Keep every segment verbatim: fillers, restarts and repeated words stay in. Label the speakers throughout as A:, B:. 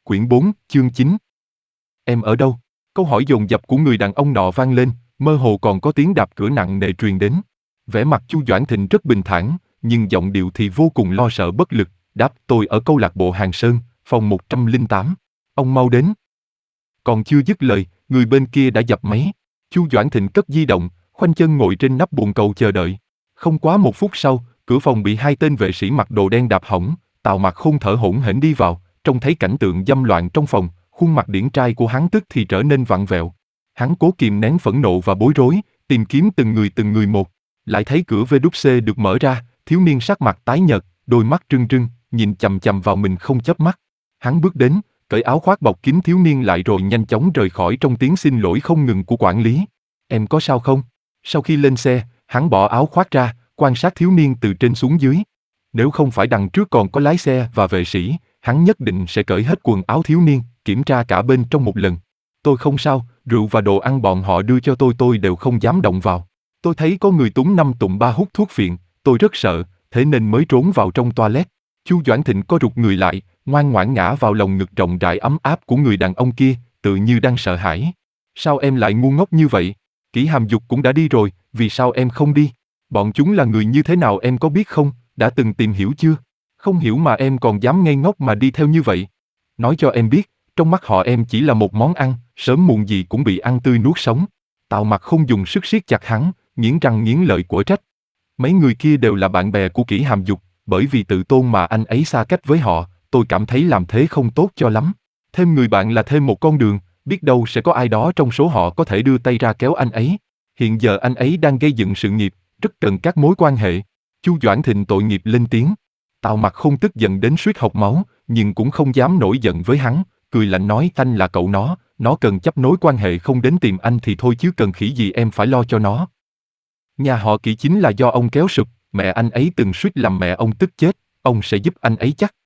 A: Quyển bốn, chương chín. Em ở đâu? Câu hỏi dồn dập của người đàn ông nọ vang lên, mơ hồ còn có tiếng đạp cửa nặng nề truyền đến. Vẻ mặt Chu Doãn Thịnh rất bình thản, nhưng giọng điệu thì vô cùng lo sợ bất lực, đáp: tôi ở câu lạc bộ Hàng Sơn, phòng một trăm lẻ tám. Ông mau đến. Còn chưa dứt lời, người bên kia đã dập máy. Chu Doãn Thịnh cất di động, khoanh chân ngồi trên nắp bồn cầu chờ đợi. Không quá một phút sau, cửa phòng bị hai tên vệ sĩ mặc đồ đen đạp hỏng. Tào Mặc Khôn thở hổn hển đi vào, trông thấy cảnh tượng dâm loạn trong phòng, khuôn mặt điển trai của hắn tức thì trở nên vặn vẹo. Hắn cố kìm nén phẫn nộ và bối rối, tìm kiếm từng người từng người một. Lại thấy cửa vê đúc xê được mở ra, thiếu niên sắc mặt tái nhợt, đôi mắt trừng trừng, nhìn chằm chằm vào mình không chớp mắt. Hắn bước đến, cởi áo khoác bọc kín thiếu niên lại rồi nhanh chóng rời khỏi trong tiếng xin lỗi không ngừng của quản lý. Em có sao không? Sau khi lên xe, hắn bỏ áo khoác ra, quan sát thiếu niên từ trên xuống dưới. Nếu không phải đằng trước còn có lái xe và vệ sĩ, hắn nhất định sẽ cởi hết quần áo thiếu niên, kiểm tra cả bên trong một lần. Tôi không sao, rượu và đồ ăn bọn họ đưa cho tôi tôi đều không dám động vào. Tôi thấy có người túng năm tụng ba hút thuốc phiện, tôi rất sợ, thế nên mới trốn vào trong toilet. Chu Doãn Thịnh co rụt người lại, ngoan ngoãn ngã vào lồng ngực rộng rãi ấm áp của người đàn ông kia, tự như đang sợ hãi. Sao em lại ngu ngốc như vậy? Kỷ Hàm Dục cũng đã đi rồi, vì sao em không đi? Bọn chúng là người như thế nào em có biết không? Đã từng tìm hiểu chưa? Không hiểu mà em còn dám ngây ngốc mà đi theo như vậy. Nói cho em biết, trong mắt họ em chỉ là một món ăn, sớm muộn gì cũng bị ăn tươi nuốt sống. Tào Mặc Khôn dùng sức siết chặt hắn, nghiến răng nghiến lợi của trách. Mấy người kia đều là bạn bè của Kỷ Hàm Dục, bởi vì tự tôn mà anh ấy xa cách với họ, tôi cảm thấy làm thế không tốt cho lắm. Thêm người bạn là thêm một con đường, biết đâu sẽ có ai đó trong số họ có thể đưa tay ra kéo anh ấy. Hiện giờ anh ấy đang gây dựng sự nghiệp, rất cần các mối quan hệ. Chu Doãn Thịnh tội nghiệp lên tiếng. Tào Mặc Khôn tức giận đến suýt hộc máu, nhưng cũng không dám nổi giận với hắn, cười lạnh nói: anh là cậu nó, nó cần chấp nối quan hệ không đến tìm anh thì thôi chứ cần khỉ gì em phải lo cho nó. Nhà họ Kỷ chính là do ông kéo sụp, mẹ anh ấy từng suýt làm mẹ ông tức chết, ông sẽ giúp anh ấy chắc.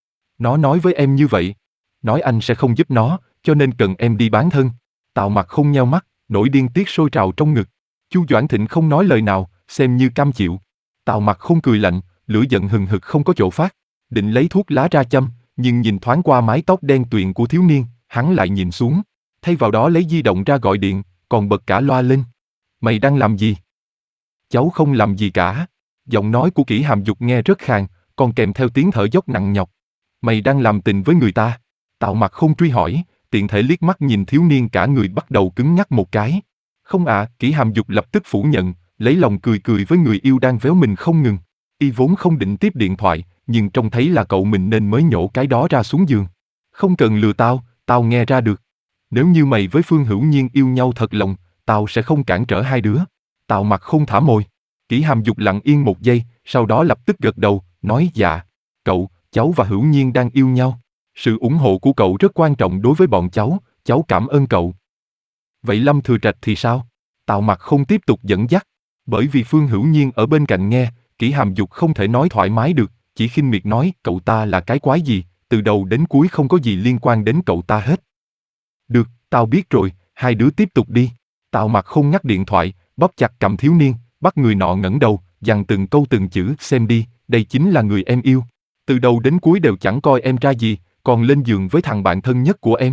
A: Nó nói với em như vậy, nói anh sẽ không giúp nó, cho nên cần em đi bán thân. Tào Mặc Khôn nheo mắt, nỗi điên tiết sôi trào trong ngực. Chu Doãn Thịnh không nói lời nào, xem như cam chịu. Tào Mặc Khôn cười lạnh, lửa giận hừng hực không có chỗ phát, định lấy thuốc lá ra châm, nhưng nhìn thoáng qua mái tóc đen tuyền của thiếu niên, hắn lại nhìn xuống, thay vào đó lấy di động ra gọi điện, còn bật cả loa lên. Mày đang làm gì? Cháu không làm gì cả. Giọng nói của Kỷ Hàm Dục nghe rất khàn, còn kèm theo tiếng thở dốc nặng nhọc. Mày đang làm tình với người ta? Tào Mặc Khôn truy hỏi, tiện thể liếc mắt nhìn thiếu niên cả người bắt đầu cứng nhắc một cái. Không ạ, à, Kỷ Hàm Dục lập tức phủ nhận, lấy lòng cười cười với người yêu đang véo mình không ngừng. Y vốn không định tiếp điện thoại, nhưng trông thấy là cậu mình nên mới nhổ cái đó ra xuống giường. Không cần lừa tao, tao nghe ra được. Nếu như mày với Phương Hữu Nhiên yêu nhau thật lòng, tao sẽ không cản trở hai đứa. Tào Mặc Khôn thả môi. Kỷ Hàm Dục lặng yên một giây, sau đó lập tức gật đầu, nói dạ. Cậu, cháu và Hữu Nhiên đang yêu nhau. Sự ủng hộ của cậu rất quan trọng đối với bọn cháu, cháu cảm ơn cậu. Vậy Lâm Thừa Trạch thì sao? Tào Mặc Khôn tiếp tục dẫn dắt. Bởi vì Phương Hữu Nhiên ở bên cạnh nghe, Kỷ Hàm Dục không thể nói thoải mái được, chỉ khinh miệt nói cậu ta là cái quái gì, từ đầu đến cuối không có gì liên quan đến cậu ta hết. Được, tao biết rồi, hai đứa tiếp tục đi. Tào Mặc Khôn ngắt điện thoại, bóp chặt cầm thiếu niên, bắt người nọ ngẩng đầu, dằn từng câu từng chữ, xem đi, đây chính là người em yêu. Từ đầu đến cuối đều chẳng coi em ra gì, còn lên giường với thằng bạn thân nhất của em.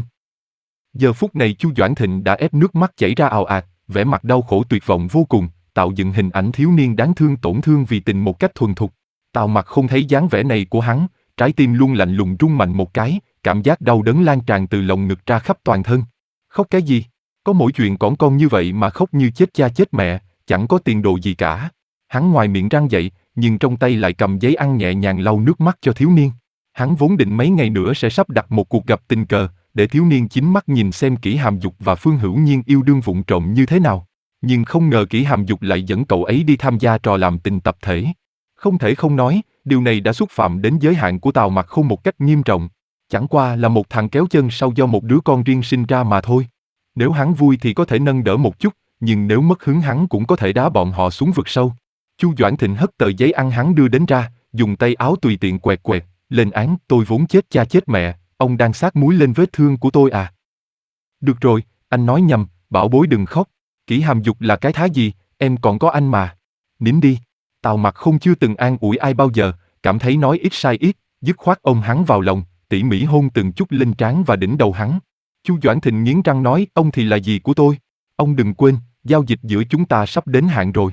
A: Giờ phút này Chu Doãn Thịnh đã ép nước mắt chảy ra ào ạt, vẻ mặt đau khổ tuyệt vọng vô cùng, tạo dựng hình ảnh thiếu niên đáng thương tổn thương vì tình một cách thuần thục. Tào Mặc Khôn thấy dáng vẻ này của hắn, trái tim luôn lạnh lùng rung mạnh một cái, cảm giác đau đớn lan tràn từ lồng ngực ra khắp toàn thân. Khóc cái gì? Có mỗi chuyện cỏn con như vậy mà khóc như chết cha chết mẹ, chẳng có tiền đồ gì cả. Hắn ngoài miệng răng dậy, nhưng trong tay lại cầm giấy ăn nhẹ nhàng lau nước mắt cho thiếu niên. Hắn vốn định mấy ngày nữa sẽ sắp đặt một cuộc gặp tình cờ, để thiếu niên chính mắt nhìn xem Kỷ Hàm Dục và Phương Hữu Nhiên yêu đương vụng trộm như thế nào. Nhưng không ngờ Kỷ Hàm Dục lại dẫn cậu ấy đi tham gia trò làm tình tập thể. Không thể không nói, điều này đã xúc phạm đến giới hạn của Tào Mặc Khôn một cách nghiêm trọng. Chẳng qua là một thằng kéo chân sau do một đứa con riêng sinh ra mà thôi. Nếu hắn vui thì có thể nâng đỡ một chút, nhưng nếu mất hứng hắn cũng có thể đá bọn họ xuống vực sâu. Chu Doãn Thịnh hất tờ giấy ăn hắn đưa đến ra, dùng tay áo tùy tiện quẹt quẹt, lên án: tôi vốn chết cha chết mẹ, ông đang xát muối lên vết thương của tôi à? Được rồi, anh nói nhầm, bảo bối đừng khóc. Kỷ Hàm Dục là cái thá gì, em còn có anh mà. Nín đi. Tào Mặc Khôn chưa từng an ủi ai bao giờ, cảm thấy nói ít sai ít, dứt khoát ôm hắn vào lòng, tỉ mỉ hôn từng chút lên trán và đỉnh đầu hắn. Chu Doãn Thịnh nghiến răng nói, ông thì là gì của tôi? Ông đừng quên, giao dịch giữa chúng ta sắp đến hạn rồi.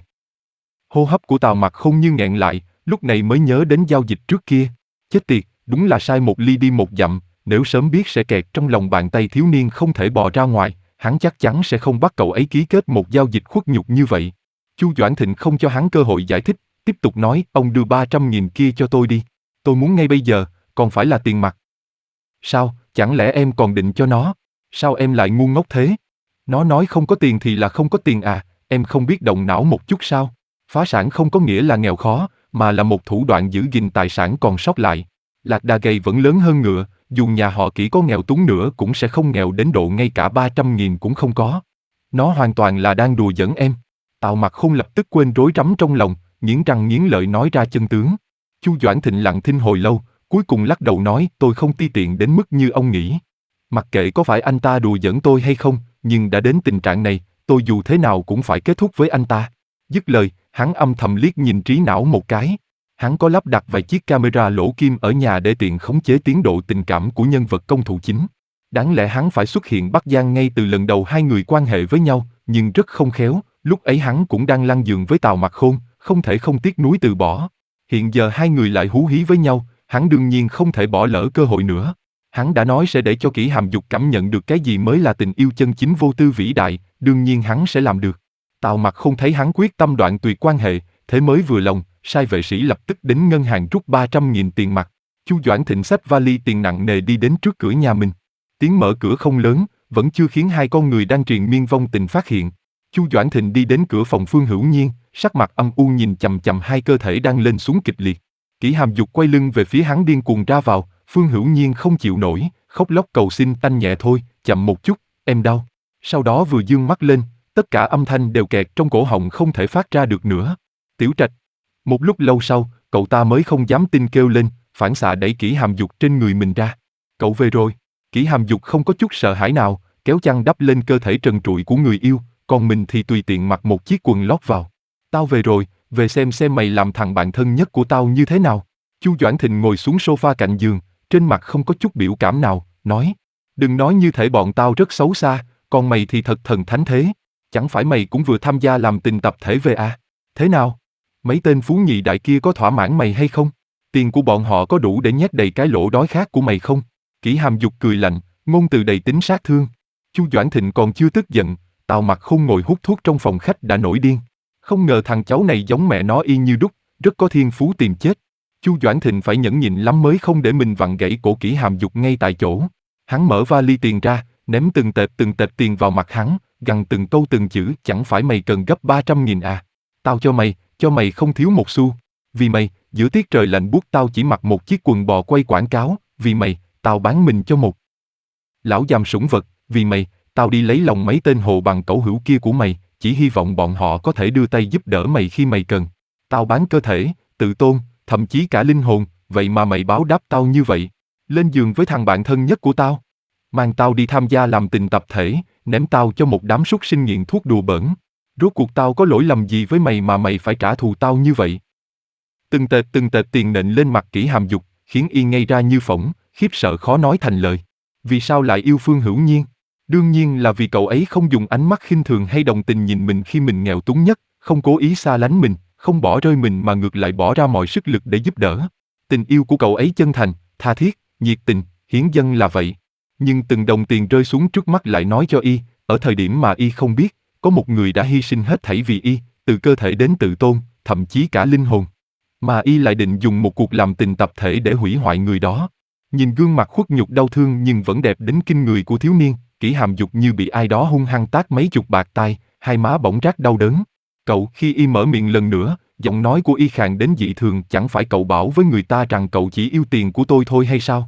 A: Hô hấp của Tào Mặc Khôn như nghẹn lại, lúc này mới nhớ đến giao dịch trước kia. Chết tiệt, đúng là sai một ly đi một dặm, nếu sớm biết sẽ kẹt trong lòng bàn tay thiếu niên không thể bò ra ngoài, hắn chắc chắn sẽ không bắt cậu ấy ký kết một giao dịch khuất nhục như vậy. Chu Doãn Thịnh không cho hắn cơ hội giải thích, tiếp tục nói, ông đưa ba trăm nghìn kia cho tôi đi. Tôi muốn ngay bây giờ, còn phải là tiền mặt. Sao, chẳng lẽ em còn định cho nó? Sao em lại ngu ngốc thế? Nó nói không có tiền thì là không có tiền à, em không biết động não một chút sao? Phá sản không có nghĩa là nghèo khó, mà là một thủ đoạn giữ gìn tài sản còn sót lại. Lạc đà gầy vẫn lớn hơn ngựa, dù nhà họ Kỷ có nghèo túng nữa cũng sẽ không nghèo đến độ ngay cả ba trăm nghìn cũng không có. Nó hoàn toàn là đang đùa giỡn em. Tào Mặc Khôn lập tức quên rối rắm trong lòng, nghiến răng nghiến lợi nói ra chân tướng. Chu Doãn Thịnh lặng thinh hồi lâu, cuối cùng lắc đầu nói, tôi không ti tiện đến mức như ông nghĩ. Mặc kệ có phải anh ta đùa giỡn tôi hay không, nhưng đã đến tình trạng này, tôi dù thế nào cũng phải kết thúc với anh ta. Dứt lời, hắn âm thầm liếc nhìn trí não một cái. Hắn có lắp đặt vài chiếc camera lỗ kim ở nhà để tiện khống chế tiến độ tình cảm của nhân vật công thủ chính. Đáng lẽ hắn phải xuất hiện bắt gian ngay từ lần đầu hai người quan hệ với nhau, nhưng rất không khéo, lúc ấy hắn cũng đang lăn giường với Tào Mặc Khôn, không thể không tiếc nuối từ bỏ. Hiện giờ hai người lại hú hí với nhau, hắn đương nhiên không thể bỏ lỡ cơ hội nữa. Hắn đã nói sẽ để cho Kỷ Hàm Dục cảm nhận được cái gì mới là tình yêu chân chính vô tư vĩ đại, đương nhiên hắn sẽ làm được. Tào Mặc Khôn thấy hắn quyết tâm đoạn tuyệt quan hệ, thế mới vừa lòng, sai vệ sĩ lập tức đến ngân hàng rút ba trăm nghìn tiền mặt. Chu Doãn Thịnh xách vali tiền nặng nề đi đến trước cửa nhà mình. Tiếng mở cửa không lớn, vẫn chưa khiến hai con người đang triền miên vong tình phát hiện. Chu Doãn Thịnh đi đến cửa phòng Phương Hữu Nhiên, sắc mặt âm u nhìn chằm chằm hai cơ thể đang lên xuống kịch liệt. Kỷ Hàm Dục quay lưng về phía hắn điên cuồng ra vào, Phương Hữu Nhiên không chịu nổi, khóc lóc cầu xin, anh nhẹ thôi, chậm một chút, em đau. Sau đó vừa dương mắt lên, tất cả âm thanh đều kẹt trong cổ họng không thể phát ra được nữa. Tiểu Trạch. Một lúc lâu sau, cậu ta mới không dám tin kêu lên, phản xạ đẩy Kỷ Hàm Dục trên người mình ra. Cậu về rồi. Kỷ Hàm Dục không có chút sợ hãi nào, kéo chăn đắp lên cơ thể trần trụi của người yêu, còn mình thì tùy tiện mặc một chiếc quần lót vào. Tao về rồi, về xem xem mày làm thằng bạn thân nhất của tao như thế nào. Chu Doãn Thịnh ngồi xuống sofa cạnh giường, trên mặt không có chút biểu cảm nào, nói. Đừng nói như thể bọn tao rất xấu xa, còn mày thì thật thần thánh thế. Chẳng phải mày cũng vừa tham gia làm tình tập thể về à? Thế nào? Mấy tên phú nhị đại kia có thỏa mãn mày hay không? Tiền của bọn họ có đủ để nhét đầy cái lỗ đói khát của mày không? Kỷ Hàm Dục cười lạnh, ngôn từ đầy tính sát thương. Chu Doãn Thịnh còn chưa tức giận, Tào Mặc Khôn ngồi hút thuốc trong phòng khách đã nổi điên. Không ngờ thằng cháu này giống mẹ nó y như đúc, rất có thiên phú tìm chết. Chu Doãn Thịnh phải nhẫn nhịn lắm mới không để mình vặn gãy cổ Kỷ Hàm Dục ngay tại chỗ. Hắn mở vali tiền ra, ném từng tệp từng tệp tiền vào mặt hắn, gằn từng câu từng chữ, chẳng phải mày cần gấp ba trăm nghìn à? Tao cho mày, cho mày không thiếu một xu. Vì mày, giữa tiết trời lạnh buốt tao chỉ mặc một chiếc quần bò quay quảng cáo, vì mày, tao bán mình cho một lão giàm sủng vật, vì mày, tao đi lấy lòng mấy tên hồ bằng cẩu hữu kia của mày, chỉ hy vọng bọn họ có thể đưa tay giúp đỡ mày khi mày cần. Tao bán cơ thể, tự tôn, thậm chí cả linh hồn, vậy mà mày báo đáp tao như vậy. Lên giường với thằng bạn thân nhất của tao. Mang tao đi tham gia làm tình tập thể, ném tao cho một đám súc sinh nghiện thuốc đùa bỡn. Rốt cuộc tao có lỗi lầm gì với mày mà mày phải trả thù tao như vậy? Từng tệp từng tệp tiền nện lên mặt Kỷ Hàm Dục, khiến y ngây ra như phỗng, khiếp sợ khó nói thành lời. Vì sao lại yêu Phương Hữu Nhiên? Đương nhiên là vì cậu ấy không dùng ánh mắt khinh thường hay đồng tình nhìn mình khi mình nghèo túng nhất, không cố ý xa lánh mình, không bỏ rơi mình mà ngược lại bỏ ra mọi sức lực để giúp đỡ. Tình yêu của cậu ấy chân thành, tha thiết, nhiệt tình, hiến dâng là vậy. Nhưng từng đồng tiền rơi xuống trước mắt lại nói cho y, ở thời điểm mà y không biết, có một người đã hy sinh hết thảy vì y, từ cơ thể đến tự tôn, thậm chí cả linh hồn. Mà y lại định dùng một cuộc làm tình tập thể để hủy hoại người đó. Nhìn gương mặt khuất nhục đau thương nhưng vẫn đẹp đến kinh người của thiếu niên, Kỷ Hàm Dục như bị ai đó hung hăng tát mấy chục bạt tai, hai má bỗng rát đau đớn. Cậu, khi y mở miệng lần nữa, giọng nói của y khàn đến dị thường, chẳng phải cậu bảo với người ta rằng cậu chỉ yêu tiền của tôi thôi hay sao?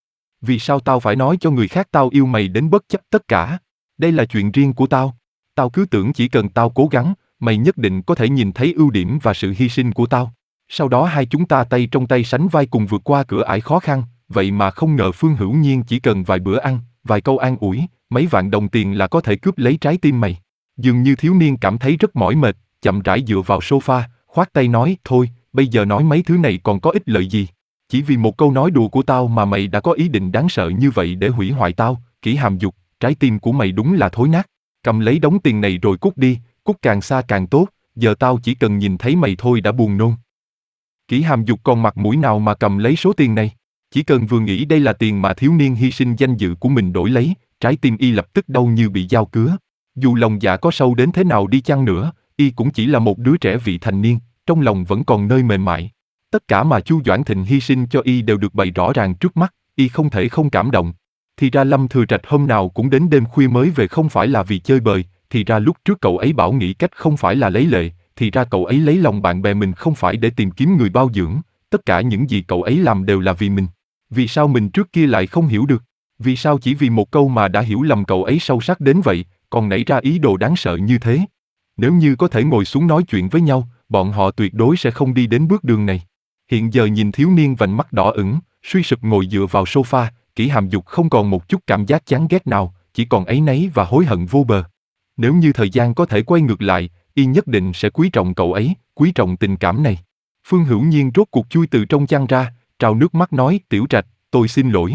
A: Vì sao tao phải nói cho người khác tao yêu mày đến bất chấp tất cả? Đây là chuyện riêng của tao. Tao cứ tưởng chỉ cần tao cố gắng, mày nhất định có thể nhìn thấy ưu điểm và sự hy sinh của tao. Sau đó hai chúng ta tay trong tay sánh vai cùng vượt qua cửa ải khó khăn, vậy mà không ngờ Phương Hữu Nhiên chỉ cần vài bữa ăn, vài câu an ủi, mấy vạn đồng tiền là có thể cướp lấy trái tim mày. Dường như thiếu niên cảm thấy rất mỏi mệt, chậm rãi dựa vào sofa, khoát tay nói, thôi, bây giờ nói mấy thứ này còn có ích lợi gì. Chỉ vì một câu nói đùa của tao mà mày đã có ý định đáng sợ như vậy để hủy hoại tao, Kỷ Hàm Dục, trái tim của mày đúng là thối nát. Cầm lấy đống tiền này rồi cút đi, cút càng xa càng tốt, giờ tao chỉ cần nhìn thấy mày thôi đã buồn nôn. Kỷ Hàm Dục còn mặt mũi nào mà cầm lấy số tiền này? Chỉ cần vừa nghĩ đây là tiền mà thiếu niên hy sinh danh dự của mình đổi lấy, trái tim y lập tức đau như bị dao cứa. Dù lòng dạ có sâu đến thế nào đi chăng nữa, y cũng chỉ là một đứa trẻ vị thành niên, trong lòng vẫn còn nơi mềm mại. Tất cả mà Chu Doãn Thịnh hy sinh cho y đều được bày rõ ràng trước mắt, y không thể không cảm động. Thì ra Lâm Thừa Trạch hôm nào cũng đến đêm khuya mới về không phải là vì chơi bời, thì ra lúc trước cậu ấy bảo nghĩ cách không phải là lấy lệ, thì ra cậu ấy lấy lòng bạn bè mình không phải để tìm kiếm người bao dưỡng, tất cả những gì cậu ấy làm đều là vì mình. Vì sao mình trước kia lại không hiểu được? Vì sao chỉ vì một câu mà đã hiểu lầm cậu ấy sâu sắc đến vậy, còn nảy ra ý đồ đáng sợ như thế? Nếu như có thể ngồi xuống nói chuyện với nhau, bọn họ tuyệt đối sẽ không đi đến bước đường này. Hiện giờ nhìn thiếu niên vành mắt đỏ ửng, suy sụp ngồi dựa vào sofa, Kỷ Hàm Dục không còn một chút cảm giác chán ghét nào, chỉ còn áy náy và hối hận vô bờ. Nếu như thời gian có thể quay ngược lại, y nhất định sẽ quý trọng cậu ấy, quý trọng tình cảm này. Phương Hữu Nhiên rốt cuộc chui từ trong chăn ra, trào nước mắt nói, Tiểu Trạch, tôi xin lỗi.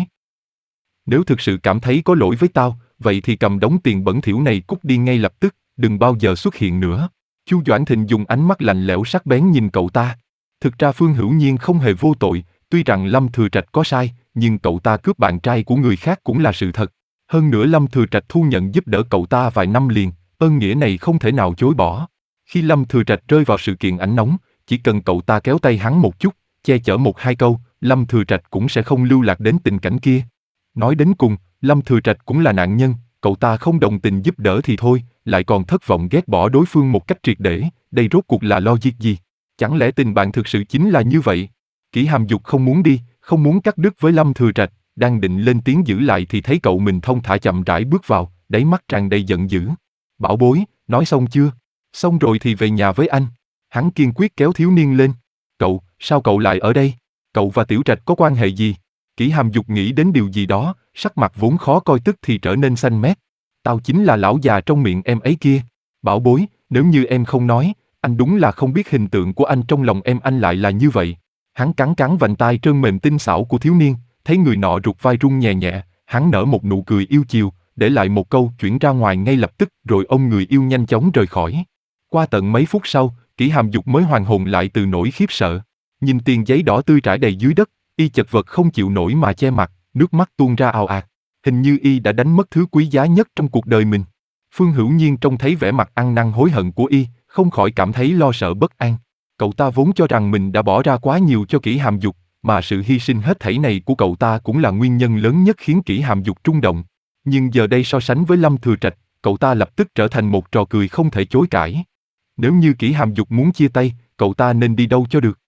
A: Nếu thực sự cảm thấy có lỗi với tao, vậy thì cầm đống tiền bẩn thỉu này cút đi ngay lập tức, đừng bao giờ xuất hiện nữa. Chu Doãn Thịnh dùng ánh mắt lạnh lẽo sắc bén nhìn cậu ta. Thực ra Phương Hữu Nhiên không hề vô tội, tuy rằng Lâm Thừa Trạch có sai, nhưng cậu ta cướp bạn trai của người khác cũng là sự thật. Hơn nữa Lâm Thừa Trạch thu nhận giúp đỡ cậu ta vài năm liền, ơn nghĩa này không thể nào chối bỏ. Khi Lâm Thừa Trạch rơi vào sự kiện ảnh nóng, chỉ cần cậu ta kéo tay hắn một chút, che chở một hai câu, Lâm Thừa Trạch cũng sẽ không lưu lạc đến tình cảnh kia. Nói đến cùng, Lâm Thừa Trạch cũng là nạn nhân, cậu ta không đồng tình giúp đỡ thì thôi, lại còn thất vọng ghét bỏ đối phương một cách triệt để, đây rốt cuộc là logic gì? Chẳng lẽ tình bạn thực sự chính là như vậy? Kỷ Hàm Dục không muốn đi, không muốn cắt đứt với Lâm Thừa Trạch, đang định lên tiếng giữ lại thì thấy cậu mình thong thả chậm rãi bước vào, đáy mắt tràn đầy giận dữ. Bảo bối, nói xong chưa? Xong rồi thì về nhà với anh. Hắn kiên quyết kéo thiếu niên lên. Cậu, sao cậu lại ở đây? Cậu và Tiểu Trạch có quan hệ gì? Kỷ Hàm Dục nghĩ đến điều gì đó, sắc mặt vốn khó coi tức thì trở nên xanh mét. Tao chính là lão già trong miệng em ấy kia. Bảo bối, nếu như em không nói, anh đúng là không biết hình tượng của anh trong lòng em anh lại là như vậy. Hắn cắn cắn vành tai trơn mềm tinh xảo của thiếu niên, thấy người nọ rụt vai rung nhẹ nhẹ, hắn nở một nụ cười yêu chiều, để lại một câu chuyển ra ngoài ngay lập tức rồi ôm người yêu nhanh chóng rời khỏi. Qua tận mấy phút sau, Kỷ Hàm Dục mới hoàn hồn lại từ nỗi khiếp sợ. Nhìn tiền giấy đỏ tươi trải đầy dưới đất, y chật vật không chịu nổi mà che mặt, nước mắt tuôn ra ào ạt. Hình như y đã đánh mất thứ quý giá nhất trong cuộc đời mình. Phương Hữu Nhiên trông thấy vẻ mặt ăn năn hối hận của y, không khỏi cảm thấy lo sợ bất an. Cậu ta vốn cho rằng mình đã bỏ ra quá nhiều cho Kỷ Hàm Dục, mà sự hy sinh hết thảy này của cậu ta cũng là nguyên nhân lớn nhất khiến Kỷ Hàm Dục rung động. Nhưng giờ đây so sánh với Lâm Thừa Trạch, cậu ta lập tức trở thành một trò cười không thể chối cãi. Nếu như Kỷ Hàm Dục muốn chia tay, cậu ta nên đi đâu cho được?